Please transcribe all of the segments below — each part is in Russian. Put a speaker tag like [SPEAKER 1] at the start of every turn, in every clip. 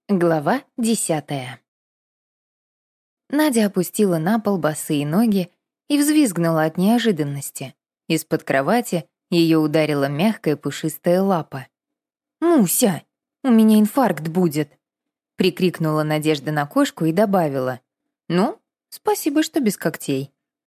[SPEAKER 1] Глава 10. Надя опустила на пол босые ноги и взвизгнула от неожиданности. Из-под кровати ее ударила мягкая пушистая лапа. «Муся, у меня инфаркт будет!» — прикрикнула Надежда на кошку и добавила. «Ну, спасибо, что без когтей».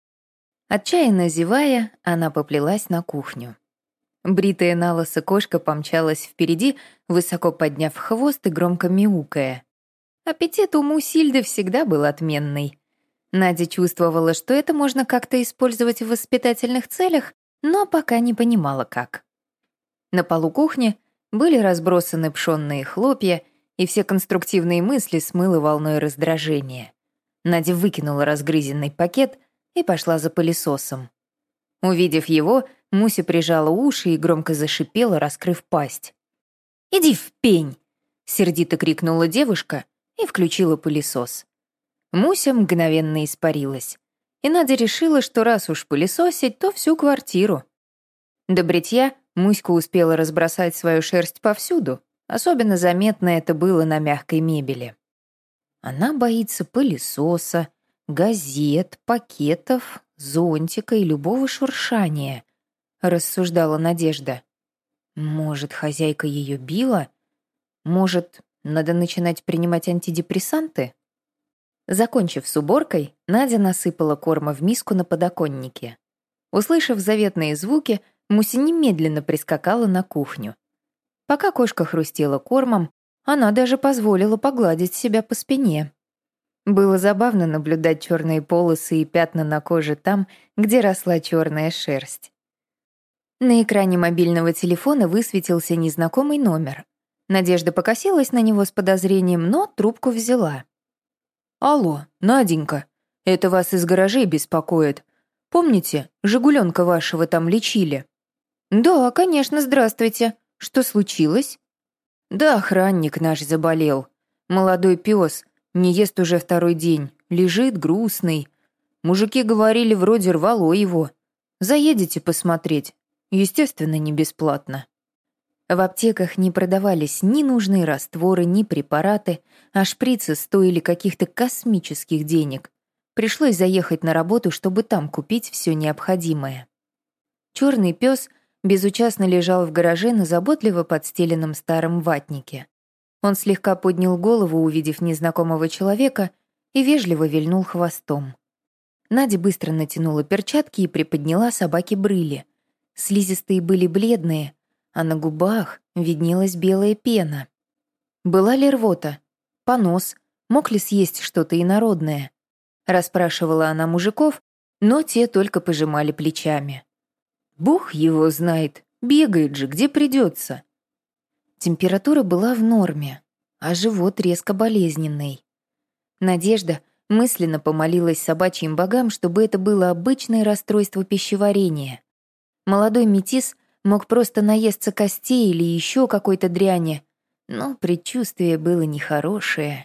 [SPEAKER 1] Отчаянно зевая, она поплелась на кухню. Бритая налысо кошка помчалась впереди, высоко подняв хвост и громко мяукая. Аппетит у Мусильды всегда был отменный. Надя чувствовала, что это можно как-то использовать в воспитательных целях, но пока не понимала, как. На полу кухни были разбросаны пшённые хлопья, и все конструктивные мысли смыло волной раздражения. Надя выкинула разгрызенный пакет и пошла за пылесосом. Увидев его, Муся прижала уши и громко зашипела, раскрыв пасть. «Иди в пень!» — сердито крикнула девушка и включила пылесос. Муся мгновенно испарилась, и Надя решила, что раз уж пылесосить, то всю квартиру. До бритья Муська успела разбросать свою шерсть повсюду, особенно заметно это было на мягкой мебели. Она боится пылесоса, газет, пакетов, зонтика и любого шуршания, рассуждала Надежда. Может, хозяйка ее била? Может, надо начинать принимать антидепрессанты? Закончив с уборкой, Надя насыпала корма в миску на подоконнике. Услышав заветные звуки, Муся немедленно прискакала на кухню. Пока кошка хрустела кормом, она даже позволила погладить себя по спине. Было забавно наблюдать черные полосы и пятна на коже там, где росла черная шерсть. На экране мобильного телефона высветился незнакомый номер. Надежда покосилась на него с подозрением, но трубку взяла. «Алло, Наденька, это вас из гаражей беспокоит. Помните, «Жигуленка» вашего там лечили?» «Да, конечно, здравствуйте. Что случилось?» «Да охранник наш заболел. Молодой пес, не ест уже второй день, лежит грустный. Мужики говорили, вроде рвало его. Заедете посмотреть? Естественно, не бесплатно». В аптеках не продавались ни нужные растворы, ни препараты, а шприцы стоили каких-то космических денег. Пришлось заехать на работу, чтобы там купить все необходимое. Черный пес безучастно лежал в гараже на заботливо подстеленном старом ватнике. Он слегка поднял голову, увидев незнакомого человека, и вежливо вильнул хвостом. Надя быстро натянула перчатки и приподняла собаке брыли. Слизистые были бледные, а на губах виднелась белая пена. Была ли рвота? Понос? Мог ли съесть что-то инородное? Расспрашивала она мужиков, но те только пожимали плечами. Бог его знает, бегает же, где придется. Температура была в норме, а живот резко болезненный. Надежда мысленно помолилась собачьим богам, чтобы это было обычное расстройство пищеварения. Молодой метис мог просто наесться костей или еще какой-то дряни, но предчувствие было нехорошее.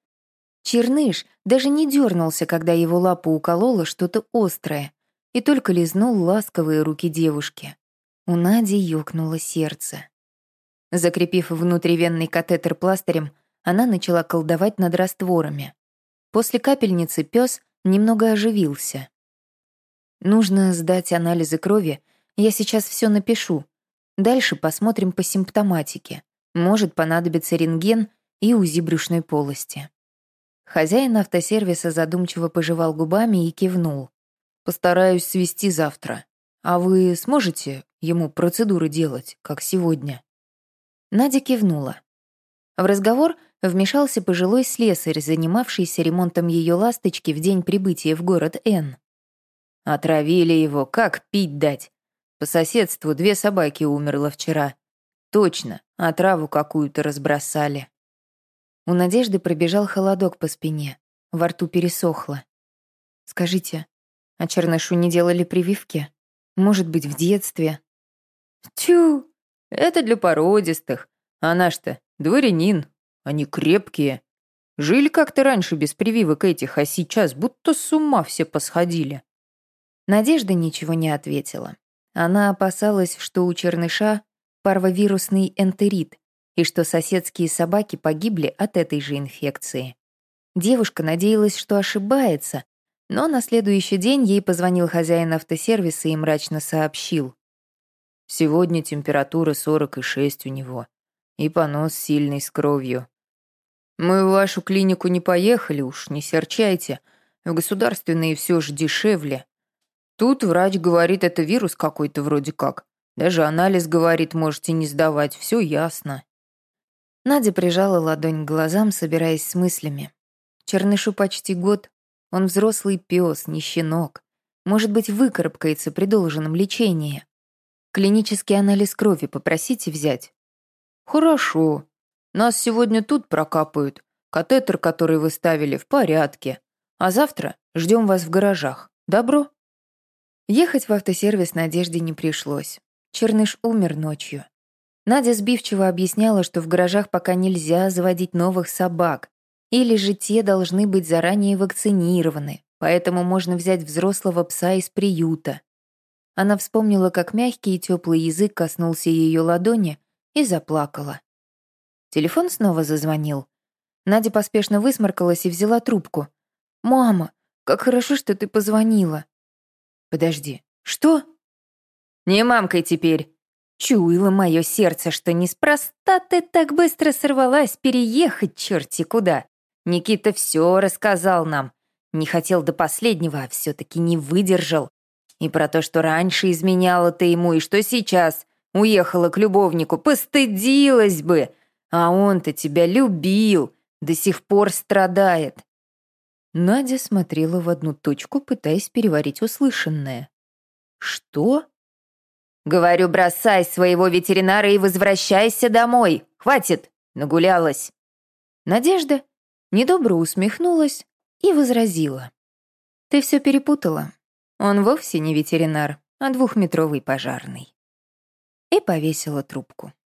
[SPEAKER 1] Черныш даже не дернулся, когда его лапу укололо что-то острое, и только лизнул ласковые руки девушки. У Нади ёкнуло сердце. Закрепив внутривенный катетер пластырем, она начала колдовать над растворами. После капельницы пес немного оживился. «Нужно сдать анализы крови, я сейчас все напишу. Дальше посмотрим по симптоматике. Может понадобиться рентген и УЗИ брюшной полости». Хозяин автосервиса задумчиво пожевал губами и кивнул. «Постараюсь свести завтра. А вы сможете ему процедуры делать, как сегодня?» Надя кивнула. В разговор вмешался пожилой слесарь, занимавшийся ремонтом ее ласточки в день прибытия в город Н. «Отравили его, как пить дать? По соседству 2 собаки умерло вчера. Точно, отраву какую-то разбросали». У Надежды пробежал холодок по спине, во рту пересохло. «Скажите, а Чернышу не делали прививки? Может быть, в детстве?» «Тю, это для породистых. А наш-то дворянин, они крепкие. Жили как-то раньше без прививок этих, а сейчас будто с ума все посходили». Надежда ничего не ответила. Она опасалась, что у Черныша парвовирусный энтерит, и что соседские собаки погибли от этой же инфекции. Девушка надеялась, что ошибается, но на следующий день ей позвонил хозяин автосервиса и мрачно сообщил. «Сегодня температура 40,6 у него, и понос сильный с кровью. Мы в вашу клинику не поехали уж, не серчайте, в государственные все же дешевле. Тут врач говорит, это вирус какой-то вроде как. Даже анализ, говорит, можете не сдавать, все ясно». Надя прижала ладонь к глазам, собираясь с мыслями. Чернышу почти год, он взрослый пес, не щенок. Может быть, выкарабкается при должном лечении. Клинический анализ крови попросите взять. Хорошо. Нас сегодня тут прокапают. Катетер, который вы ставили, в порядке. А завтра ждем вас в гаражах. Добро? Ехать в автосервис Надежде не пришлось. Черныш умер ночью. Надя сбивчиво объясняла, что в гаражах пока нельзя заводить новых собак, или же те должны быть заранее вакцинированы, поэтому можно взять взрослого пса из приюта. Она вспомнила, как мягкий и теплый язык коснулся ее ладони, и заплакала. Телефон снова зазвонил. Надя поспешно высморкалась и взяла трубку. «Мама, как хорошо, что ты позвонила». «Подожди, что?» «Не мамкой теперь». Чуяло мое сердце, что неспроста ты так быстро сорвалась переехать черти куда. Никита все рассказал нам. Не хотел до последнего, а все-таки не выдержал. И про то, что раньше изменяла ты ему, и что сейчас уехала к любовнику, постыдилась бы. А он-то тебя любил, до сих пор страдает. Надя смотрела в одну точку, пытаясь переварить услышанное. «Что?» «Говорю, бросай своего ветеринара и возвращайся домой. Хватит, нагулялась». Надежда недобро усмехнулась и возразила. «Ты все перепутала. Он вовсе не ветеринар, а 2-метровый пожарный». И повесила трубку.